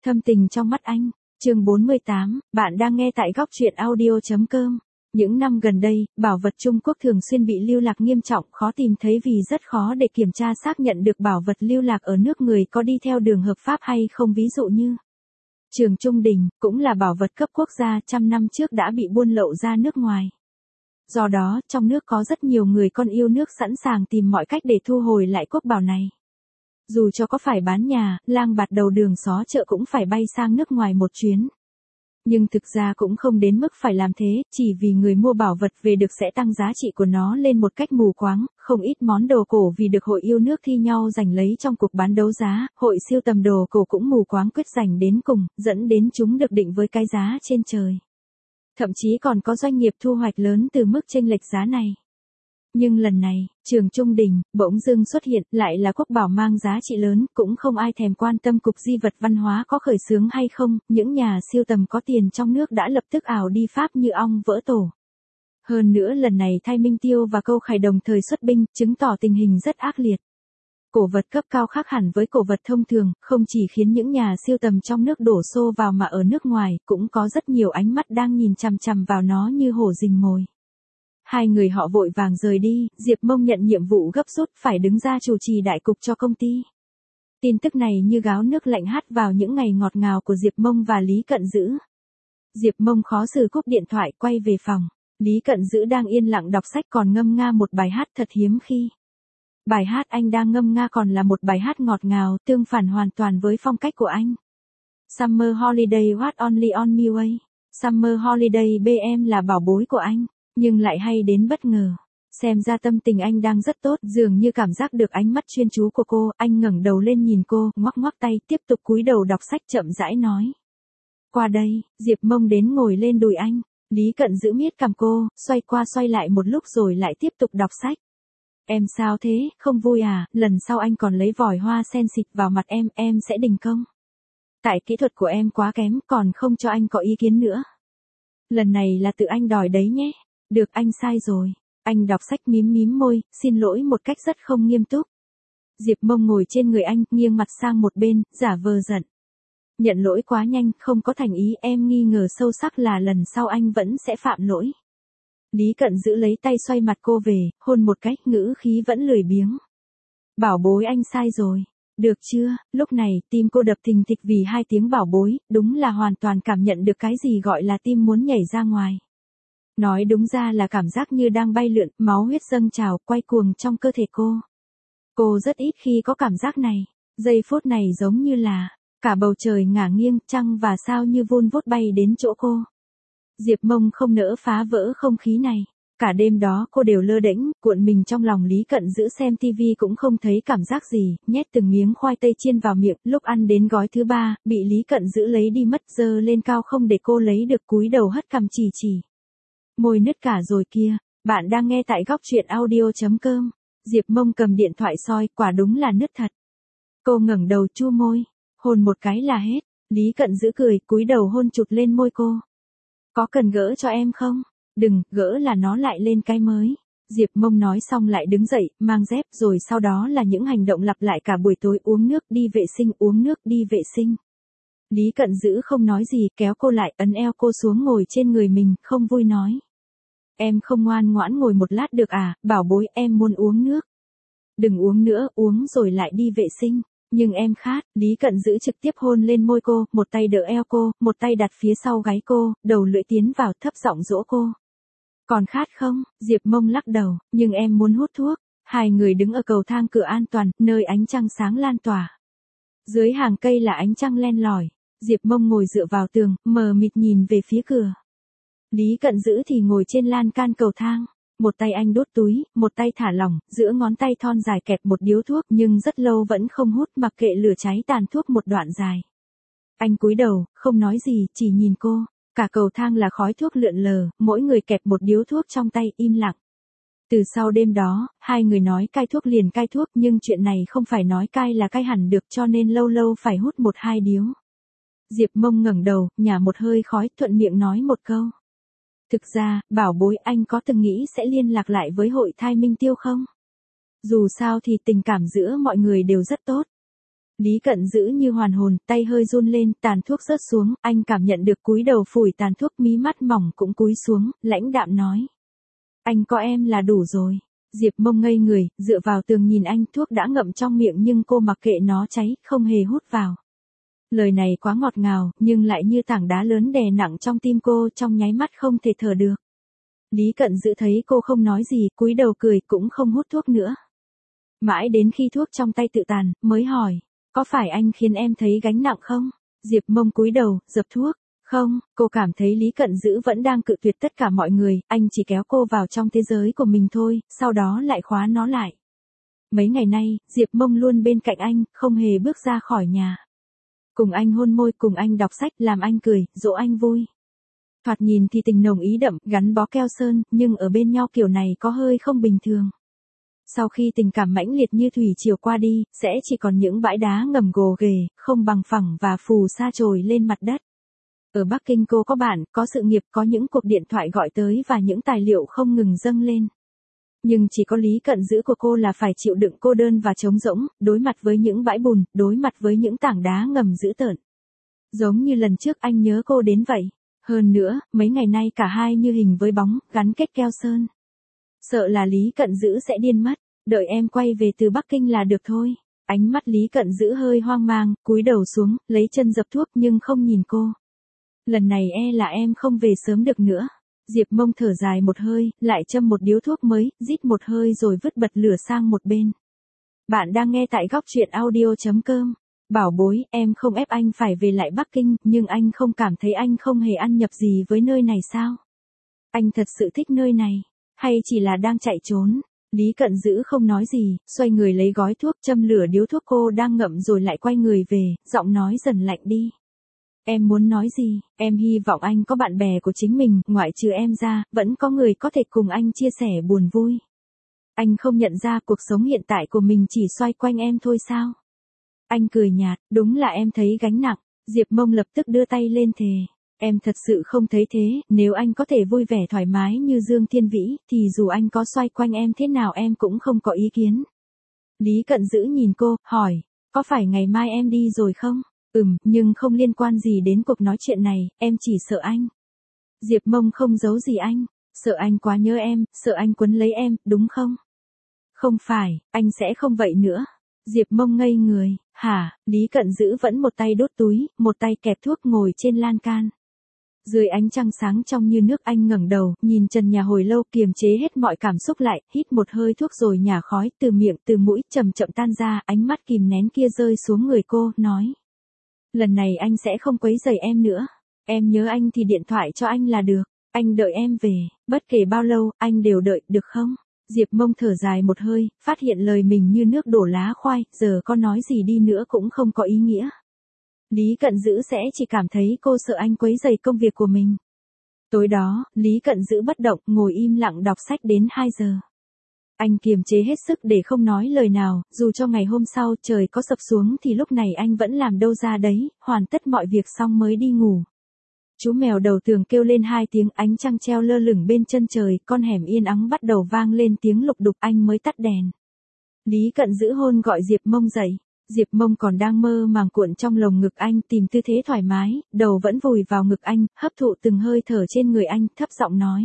Thâm tình trong mắt anh, chương 48, bạn đang nghe tại góc truyện audio.com. Những năm gần đây, bảo vật Trung Quốc thường xuyên bị lưu lạc nghiêm trọng, khó tìm thấy vì rất khó để kiểm tra xác nhận được bảo vật lưu lạc ở nước người có đi theo đường hợp pháp hay không. Ví dụ như Trường Trung Đình, cũng là bảo vật cấp quốc gia, trăm năm trước đã bị buôn lậu ra nước ngoài. Do đó, trong nước có rất nhiều người con yêu nước sẵn sàng tìm mọi cách để thu hồi lại quốc bảo này. Dù cho có phải bán nhà, lang bạt đầu đường xó chợ cũng phải bay sang nước ngoài một chuyến. Nhưng thực ra cũng không đến mức phải làm thế, chỉ vì người mua bảo vật về được sẽ tăng giá trị của nó lên một cách mù quáng. Không ít món đồ cổ vì được hội yêu nước thi nhau giành lấy trong cuộc bán đấu giá, hội sưu tầm đồ cổ cũng mù quáng quyết giành đến cùng, dẫn đến chúng được định với cái giá trên trời. Thậm chí còn có doanh nghiệp thu hoạch lớn từ mức chênh lệch giá này. Nhưng lần này, Trường Trung Đình bỗng dưng xuất hiện, lại là quốc bảo mang giá trị lớn, cũng không ai thèm quan tâm cục di vật văn hóa có khởi xướng hay không, những nhà siêu tầm có tiền trong nước đã lập tức ảo đi Pháp như ong vỡ tổ. Hơn nữa lần này Thay Minh Tiêu và Câu Khải đồng thời xuất binh, chứng tỏ tình hình rất ác liệt. Cổ vật cấp cao khác hẳn với cổ vật thông thường, không chỉ khiến những nhà siêu tầm trong nước đổ xô vào mà ở nước ngoài, cũng có rất nhiều ánh mắt đang nhìn chằm chằm vào nó như hổ rình mồi. Hai người họ vội vàng rời đi, Diệp Mông nhận nhiệm vụ gấp rút phải đứng ra chủ trì đại cục cho công ty. Tin tức này như gáo nước lạnh hắt vào những ngày ngọt ngào của Diệp Mông và Lý Cận Dữ. Diệp Mông khó xử cúp điện thoại quay về phòng. Lý Cận Dữ đang yên lặng đọc sách còn ngâm nga một bài hát thật hiếm khi. Bài hát anh đang ngâm nga còn là một bài hát ngọt ngào, tương phản hoàn toàn với phong cách của anh. Summer Holiday What Only on Me Way. Summer Holiday BM là bảo bối của anh. Nhưng lại hay đến bất ngờ. Xem ra tâm tình anh đang rất tốt, dường như cảm giác được ánh mắt chuyên chú của cô, anh ngẩng đầu lên nhìn cô, ngoắc ngoắc tay, tiếp tục cúi đầu đọc sách chậm rãi nói. Qua đây, Diệp Mông đến ngồi lên đùi anh, Lý Cận Dữ miết cằm cô, xoay qua xoay lại một lúc rồi lại tiếp tục đọc sách. Em sao thế, không vui à, lần sau anh còn lấy vòi hoa sen xịt vào mặt em sẽ đình công. Tại kỹ thuật của em quá kém, còn không cho anh có ý kiến nữa. Lần này là tự anh đòi đấy nhé. Được anh sai rồi. Anh đọc sách mím môi, xin lỗi một cách rất không nghiêm túc. Diệp Mông ngồi trên người anh, nghiêng mặt sang một bên, giả vờ giận. Nhận lỗi quá nhanh, không có thành ý, em nghi ngờ sâu sắc là lần sau anh vẫn sẽ phạm lỗi. Lý Cận Dữ lấy tay xoay mặt cô về, hôn một cách, ngữ khí vẫn lười biếng. Bảo bối anh sai rồi. Được chưa, lúc này, tim cô đập thình thịch vì hai tiếng bảo bối, đúng là hoàn toàn cảm nhận được cái gì gọi là tim muốn nhảy ra ngoài. Nói đúng ra là cảm giác như đang bay lượn, máu huyết dâng trào, quay cuồng trong cơ thể cô. Cô rất ít khi có cảm giác này. Giây phút này giống như là, cả bầu trời ngả nghiêng, trăng và sao như vun vút bay đến chỗ cô. Diệp Mông không nỡ phá vỡ không khí này. Cả đêm đó cô đều lơ đễnh, cuộn mình trong lòng Lý Cận Dữ xem tivi cũng không thấy cảm giác gì, nhét từng miếng khoai tây chiên vào miệng, lúc ăn đến gói thứ ba, bị Lý Cận Dữ lấy đi mất, giơ lên cao không để cô lấy được, cúi đầu hất cằm chỉ. Môi nứt cả rồi kia, bạn đang nghe tại góc truyện audio.com. Diệp Mông cầm điện thoại soi, quả đúng là nứt thật. Cô ngẩng đầu chu môi, hôn một cái là hết. Lý Cận Dữ cười, cúi đầu hôn chụt lên môi cô. Có cần gỡ cho em không? Đừng, gỡ là nó lại lên cái mới. Diệp Mông nói xong lại đứng dậy, mang dép, rồi sau đó là những hành động lặp lại cả buổi tối, uống nước, đi vệ sinh, uống nước, đi vệ sinh. Lý Cận Dữ không nói gì, kéo cô lại, ấn eo cô xuống ngồi trên người mình, không vui nói. Em không ngoan ngoãn ngồi một lát được à, bảo bối, em muốn uống nước. Đừng uống nữa, uống rồi lại đi vệ sinh. Nhưng em khát, Lý Cận Dữ trực tiếp hôn lên môi cô, một tay đỡ eo cô, một tay đặt phía sau gáy cô, đầu lưỡi tiến vào, thấp giọng dỗ cô. Còn khát không? Diệp Mông lắc đầu, nhưng em muốn hút thuốc. Hai người đứng ở cầu thang cửa an toàn, nơi ánh trăng sáng lan tỏa. Dưới hàng cây là ánh trăng len lỏi. Diệp Mông ngồi dựa vào tường, mờ mịt nhìn về phía cửa. Lý Cận Dữ thì ngồi trên lan can cầu thang. Một tay anh đốt túi, một tay thả lỏng, giữa ngón tay thon dài kẹp một điếu thuốc, nhưng rất lâu vẫn không hút, mặc kệ lửa cháy tàn thuốc một đoạn dài. Anh cúi đầu, không nói gì, chỉ nhìn cô. Cả cầu thang là khói thuốc lượn lờ, mỗi người kẹp một điếu thuốc trong tay, im lặng. Từ sau đêm đó, hai người nói cai thuốc liền cai thuốc, nhưng chuyện này không phải nói cai là cai hẳn được, cho nên lâu lâu phải hút một hai điếu. Diệp Mông ngẩng đầu, nhả một hơi khói, thuận miệng nói một câu. Thực ra, bảo bối, anh có từng nghĩ sẽ liên lạc lại với hội Thay Minh Tiêu không? Dù sao thì tình cảm giữa mọi người đều rất tốt. Lý Cận giữ như hoàn hồn, tay hơi run lên, tàn thuốc rớt xuống, anh cảm nhận được cúi đầu phủi tàn thuốc, mí mắt mỏng cũng cúi xuống, lãnh đạm nói. Anh có em là đủ rồi. Diệp Mông ngây người, dựa vào tường nhìn anh, thuốc đã ngậm trong miệng nhưng cô mặc kệ nó cháy, không hề hút vào. Lời này quá ngọt ngào, nhưng lại như tảng đá lớn đè nặng trong tim cô, trong nháy mắt không thể thở được. Lý Cận giữ thấy cô không nói gì, cúi đầu cười, cũng không hút thuốc nữa. Mãi đến khi thuốc trong tay tự tàn, mới hỏi, có phải anh khiến em thấy gánh nặng không? Diệp Mông cúi đầu, dập thuốc. Không, cô cảm thấy Lý Cận giữ vẫn đang cự tuyệt tất cả mọi người, anh chỉ kéo cô vào trong thế giới của mình thôi, sau đó lại khóa nó lại. Mấy ngày nay, Diệp Mông luôn bên cạnh anh, không hề bước ra khỏi nhà. Cùng anh hôn môi, cùng anh đọc sách, làm anh cười, dỗ anh vui. Thoạt nhìn thì tình nồng ý đậm, gắn bó keo sơn, nhưng ở bên nhau kiểu này có hơi không bình thường. Sau khi tình cảm mãnh liệt như thủy triều qua đi, sẽ chỉ còn những bãi đá ngầm gồ ghề, không bằng phẳng và phù sa trồi lên mặt đất. Ở Bắc Kinh cô có bạn, có sự nghiệp, có những cuộc điện thoại gọi tới và những tài liệu không ngừng dâng lên. Nhưng chỉ có Lý Cận giữ của cô là phải chịu đựng cô đơn và trống rỗng, đối mặt với những bãi bùn, đối mặt với những tảng đá ngầm dữ tợn. Giống như lần trước anh nhớ cô đến vậy. Hơn nữa, mấy ngày nay cả hai như hình với bóng, gắn kết keo sơn. Sợ là Lý Cận giữ sẽ điên mất, đợi em quay về từ Bắc Kinh là được thôi. Ánh mắt Lý Cận giữ hơi hoang mang, cúi đầu xuống, lấy chân dập thuốc nhưng không nhìn cô. Lần này là em không về sớm được nữa. Diệp Mông thở dài một hơi, lại châm một điếu thuốc mới, rít một hơi rồi vứt bật lửa sang một bên. Bạn đang nghe tại góc truyện audio.com. Bảo bối, em không ép anh phải về lại Bắc Kinh, nhưng anh không cảm thấy anh không hề ăn nhập gì với nơi này sao? Anh thật sự thích nơi này, hay chỉ là đang chạy trốn? Lý Cận giữ không nói gì, xoay người lấy gói thuốc, châm lửa điếu thuốc cô đang ngậm rồi lại quay người về, giọng nói dần lạnh đi. Em muốn nói gì? Em hy vọng anh có bạn bè của chính mình, ngoại trừ em ra, vẫn có người có thể cùng anh chia sẻ buồn vui. Anh không nhận ra cuộc sống hiện tại của mình chỉ xoay quanh em thôi sao? Anh cười nhạt, đúng là em thấy gánh nặng. Diệp Mông lập tức đưa tay lên thề. Em thật sự không thấy thế, nếu anh có thể vui vẻ thoải mái như Dương Thiên Vĩ, thì dù anh có xoay quanh em thế nào em cũng không có ý kiến. Lý Cận giữ nhìn cô, hỏi, có phải ngày mai em đi rồi không? Nhưng không liên quan gì đến cuộc nói chuyện này, em chỉ sợ anh. Diệp Mông không giấu gì anh, sợ anh quá nhớ em, sợ anh quấn lấy em, đúng không? Không phải, anh sẽ không vậy nữa. Diệp Mông ngây người, hả? Lý Cận giữ vẫn một tay đốt túi, một tay kẹp thuốc ngồi trên lan can. Dưới ánh trăng sáng trong như nước anh ngẩng đầu, nhìn trần nhà hồi lâu kiềm chế hết mọi cảm xúc lại, hít một hơi thuốc rồi nhả khói từ miệng từ mũi chậm chậm tan ra, ánh mắt kìm nén kia rơi xuống người cô, nói. Lần này anh sẽ không quấy rầy em nữa. Em nhớ anh thì điện thoại cho anh là được. Anh đợi em về, bất kể bao lâu, anh đều đợi, được không? Diệp Mông thở dài một hơi, phát hiện lời mình như nước đổ lá khoai, giờ có nói gì đi nữa cũng không có ý nghĩa. Lý Cận giữ sẽ chỉ cảm thấy cô sợ anh quấy rầy công việc của mình. Tối đó, Lý Cận giữ bất động, ngồi im lặng đọc sách đến 2 giờ. Anh kiềm chế hết sức để không nói lời nào, dù cho ngày hôm sau trời có sập xuống thì lúc này anh vẫn làm đâu ra đấy, hoàn tất mọi việc xong mới đi ngủ. Chú mèo đầu tường kêu lên 2 tiếng, ánh trăng treo lơ lửng bên chân trời, con hẻm yên ắng bắt đầu vang lên tiếng lục đục, anh mới tắt đèn. Lý Cận giữ hôn gọi Diệp Mông dậy. Diệp Mông còn đang mơ màng cuộn trong lồng ngực anh, tìm tư thế thoải mái, đầu vẫn vùi vào ngực anh, hấp thụ từng hơi thở trên người anh, thấp giọng nói.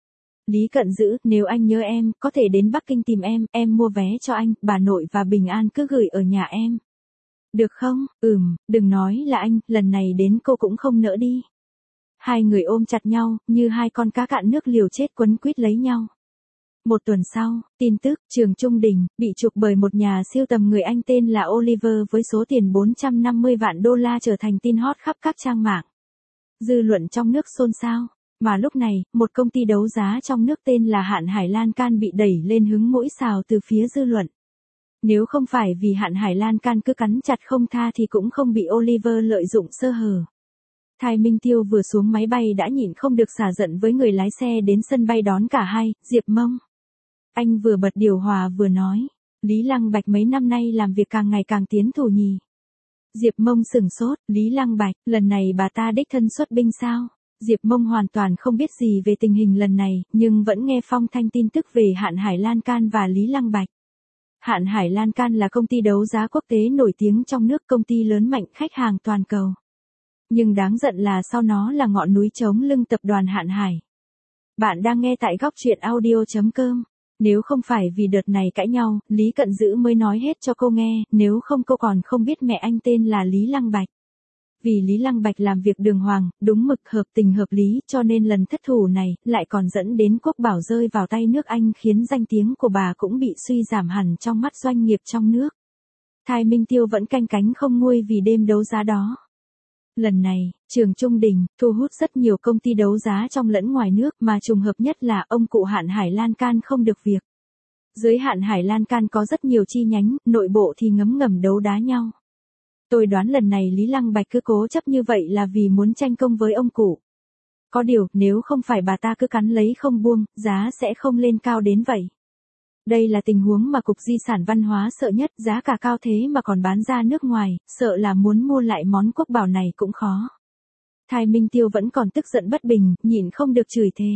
Lý Cận giữ, nếu anh nhớ em, có thể đến Bắc Kinh tìm em mua vé cho anh, bà nội và Bình An cứ gửi ở nhà em. Được không? Đừng nói là anh, lần này đến cô cũng không nỡ đi. Hai người ôm chặt nhau, như hai con cá cạn nước liều chết quấn quýt lấy nhau. Một tuần sau, tin tức, Trường Trung Đình, bị trục bởi một nhà siêu tầm người Anh tên là Oliver với số tiền 450 vạn đô la trở thành tin hot khắp các trang mạng. Dư luận trong nước xôn xao. Mà lúc này, một công ty đấu giá trong nước tên là Hạn Hải Lan Can bị đẩy lên hứng mũi xào từ phía dư luận. Nếu không phải vì Hạn Hải Lan Can cứ cắn chặt không tha thì cũng không bị Oliver lợi dụng sơ hở. Thái Minh Tiêu vừa xuống máy bay đã nhịn không được xả giận với người lái xe đến sân bay đón cả hai, Diệp Mông. Anh vừa bật điều hòa vừa nói, Lý Lăng Bạch mấy năm nay làm việc càng ngày càng tiến thủ nhỉ. Diệp Mông sửng sốt, Lý Lăng Bạch, lần này bà ta đích thân xuất binh sao? Diệp Mông hoàn toàn không biết gì về tình hình lần này, nhưng vẫn nghe phong thanh tin tức về Hạn Hải Lan Can và Lý Lăng Bạch. Hạn Hải Lan Can là công ty đấu giá quốc tế nổi tiếng trong nước, công ty lớn mạnh khách hàng toàn cầu. Nhưng đáng giận là sau nó là ngọn núi chống lưng tập đoàn Hạn Hải. Bạn đang nghe tại góc truyện audio.com. Nếu không phải vì đợt này cãi nhau, Lý Cận Dữ mới nói hết cho cô nghe, nếu không cô còn không biết mẹ anh tên là Lý Lăng Bạch. Vì Lý Lăng Bạch làm việc đường hoàng, đúng mực, hợp tình hợp lý, cho nên lần thất thủ này lại còn dẫn đến Quốc Bảo rơi vào tay nước Anh, khiến danh tiếng của bà cũng bị suy giảm hẳn trong mắt doanh nghiệp trong nước. Thái Minh Tiêu vẫn canh cánh không nguôi vì đêm đấu giá đó. Lần này, Trường Trung Đình thu hút rất nhiều công ty đấu giá trong lẫn ngoài nước, mà trùng hợp nhất là ông cụ Hạn Hải Lan Can không được việc. Dưới Hạn Hải Lan Can có rất nhiều chi nhánh, nội bộ thì ngấm ngầm đấu đá nhau. Tôi đoán lần này Lý Lăng Bạch cứ cố chấp như vậy là vì muốn tranh công với ông cụ. Có điều, nếu không phải bà ta cứ cắn lấy không buông, giá sẽ không lên cao đến vậy. Đây là tình huống mà Cục Di sản Văn hóa sợ nhất, giá cả cao thế mà còn bán ra nước ngoài, sợ là muốn mua lại món quốc bảo này cũng khó. Thái Minh Tiêu vẫn còn tức giận bất bình, nhịn không được chửi thề.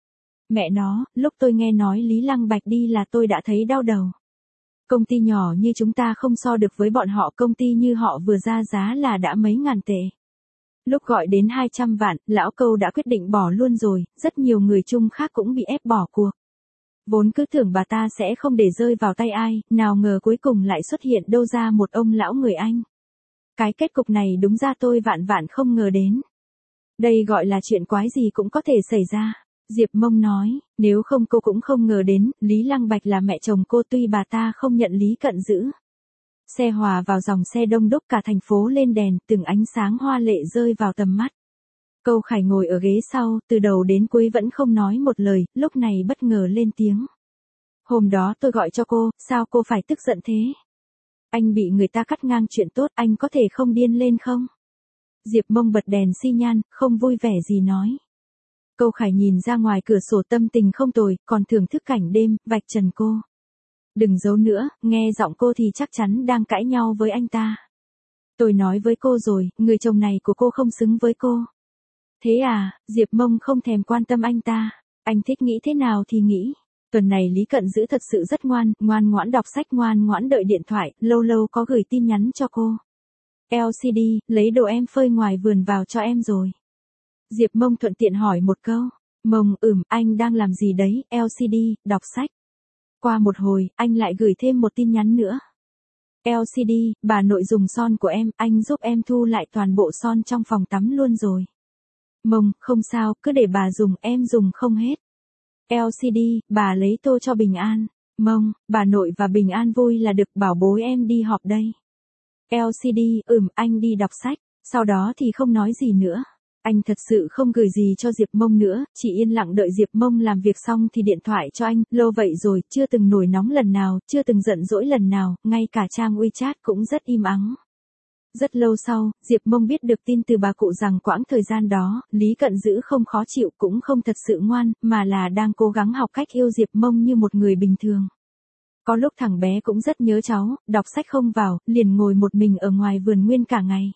Mẹ nó, lúc tôi nghe nói Lý Lăng Bạch đi là tôi đã thấy đau đầu. Công ty nhỏ như chúng ta không so được với bọn họ, công ty như họ vừa ra giá là đã mấy ngàn tệ. Lúc gọi đến 200 vạn, lão Câu đã quyết định bỏ luôn rồi, rất nhiều người chung khác cũng bị ép bỏ cuộc. Vốn cứ tưởng bà ta sẽ không để rơi vào tay ai, nào ngờ cuối cùng lại xuất hiện đâu ra một ông lão người Anh. Cái kết cục này đúng ra tôi vạn vạn không ngờ đến. Đây gọi là chuyện quái gì cũng có thể xảy ra. Diệp Mông nói, nếu không cô cũng không ngờ đến, Lý Lăng Bạch là mẹ chồng cô, tuy bà ta không nhận Lý Cận Dữ. Xe hòa vào dòng xe đông đúc, cả thành phố lên đèn, từng ánh sáng hoa lệ rơi vào tầm mắt. Câu Khải ngồi ở ghế sau, từ đầu đến cuối vẫn không nói một lời, lúc này bất ngờ lên tiếng. Hôm đó tôi gọi cho cô, sao cô phải tức giận thế? Anh bị người ta cắt ngang chuyện tốt, anh có thể không điên lên không? Diệp Mông bật đèn xi nhan, không vui vẻ gì nói. Câu Khải nhìn ra ngoài cửa sổ, tâm tình không tồi, còn thưởng thức cảnh đêm, vạch trần cô. Đừng giấu nữa, nghe giọng cô thì chắc chắn đang cãi nhau với anh ta. Tôi nói với cô rồi, người chồng này của cô không xứng với cô. Thế à, Diệp Mông không thèm quan tâm anh ta. Anh thích nghĩ thế nào thì nghĩ. Tuần này Lý Cận Dữ thật sự rất ngoan, ngoan ngoãn đọc sách, ngoan ngoãn đợi điện thoại, lâu lâu có gửi tin nhắn cho cô. LCD, lấy đồ em phơi ngoài vườn vào cho em rồi. Diệp Mông thuận tiện hỏi một câu. Mông, anh đang làm gì đấy? LCD, đọc sách. Qua một hồi, anh lại gửi thêm một tin nhắn nữa. LCD, bà nội dùng son của em, anh giúp em thu lại toàn bộ son trong phòng tắm luôn rồi. Mông, không sao, cứ để bà dùng, em dùng không hết. LCD, bà lấy tô cho Bình An. Mông, bà nội và Bình An vui là được, bảo bối em đi họp đây. LCD, anh đi đọc sách, sau đó thì không nói gì nữa. Anh thật sự không gửi gì cho Diệp Mông nữa, chỉ yên lặng đợi Diệp Mông làm việc xong thì điện thoại cho anh, lâu vậy rồi, chưa từng nổi nóng lần nào, chưa từng giận dỗi lần nào, ngay cả trang WeChat cũng rất im ắng. Rất lâu sau, Diệp Mông biết được tin từ bà cụ rằng quãng thời gian đó, Lý Cận Dữ không khó chịu cũng không thật sự ngoan, mà là đang cố gắng học cách yêu Diệp Mông như một người bình thường. Có lúc thằng bé cũng rất nhớ cháu, đọc sách không vào, liền ngồi một mình ở ngoài vườn nguyên cả ngày.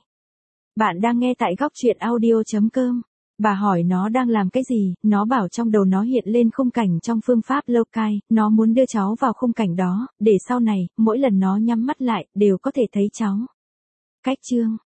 Bạn đang nghe tại góc truyện audio.com. Bà hỏi nó đang làm cái gì, nó bảo trong đầu nó hiện lên khung cảnh trong phương pháp Lokai, nó muốn đưa cháu vào khung cảnh đó, để sau này, mỗi lần nó nhắm mắt lại, đều có thể thấy cháu. Cách chương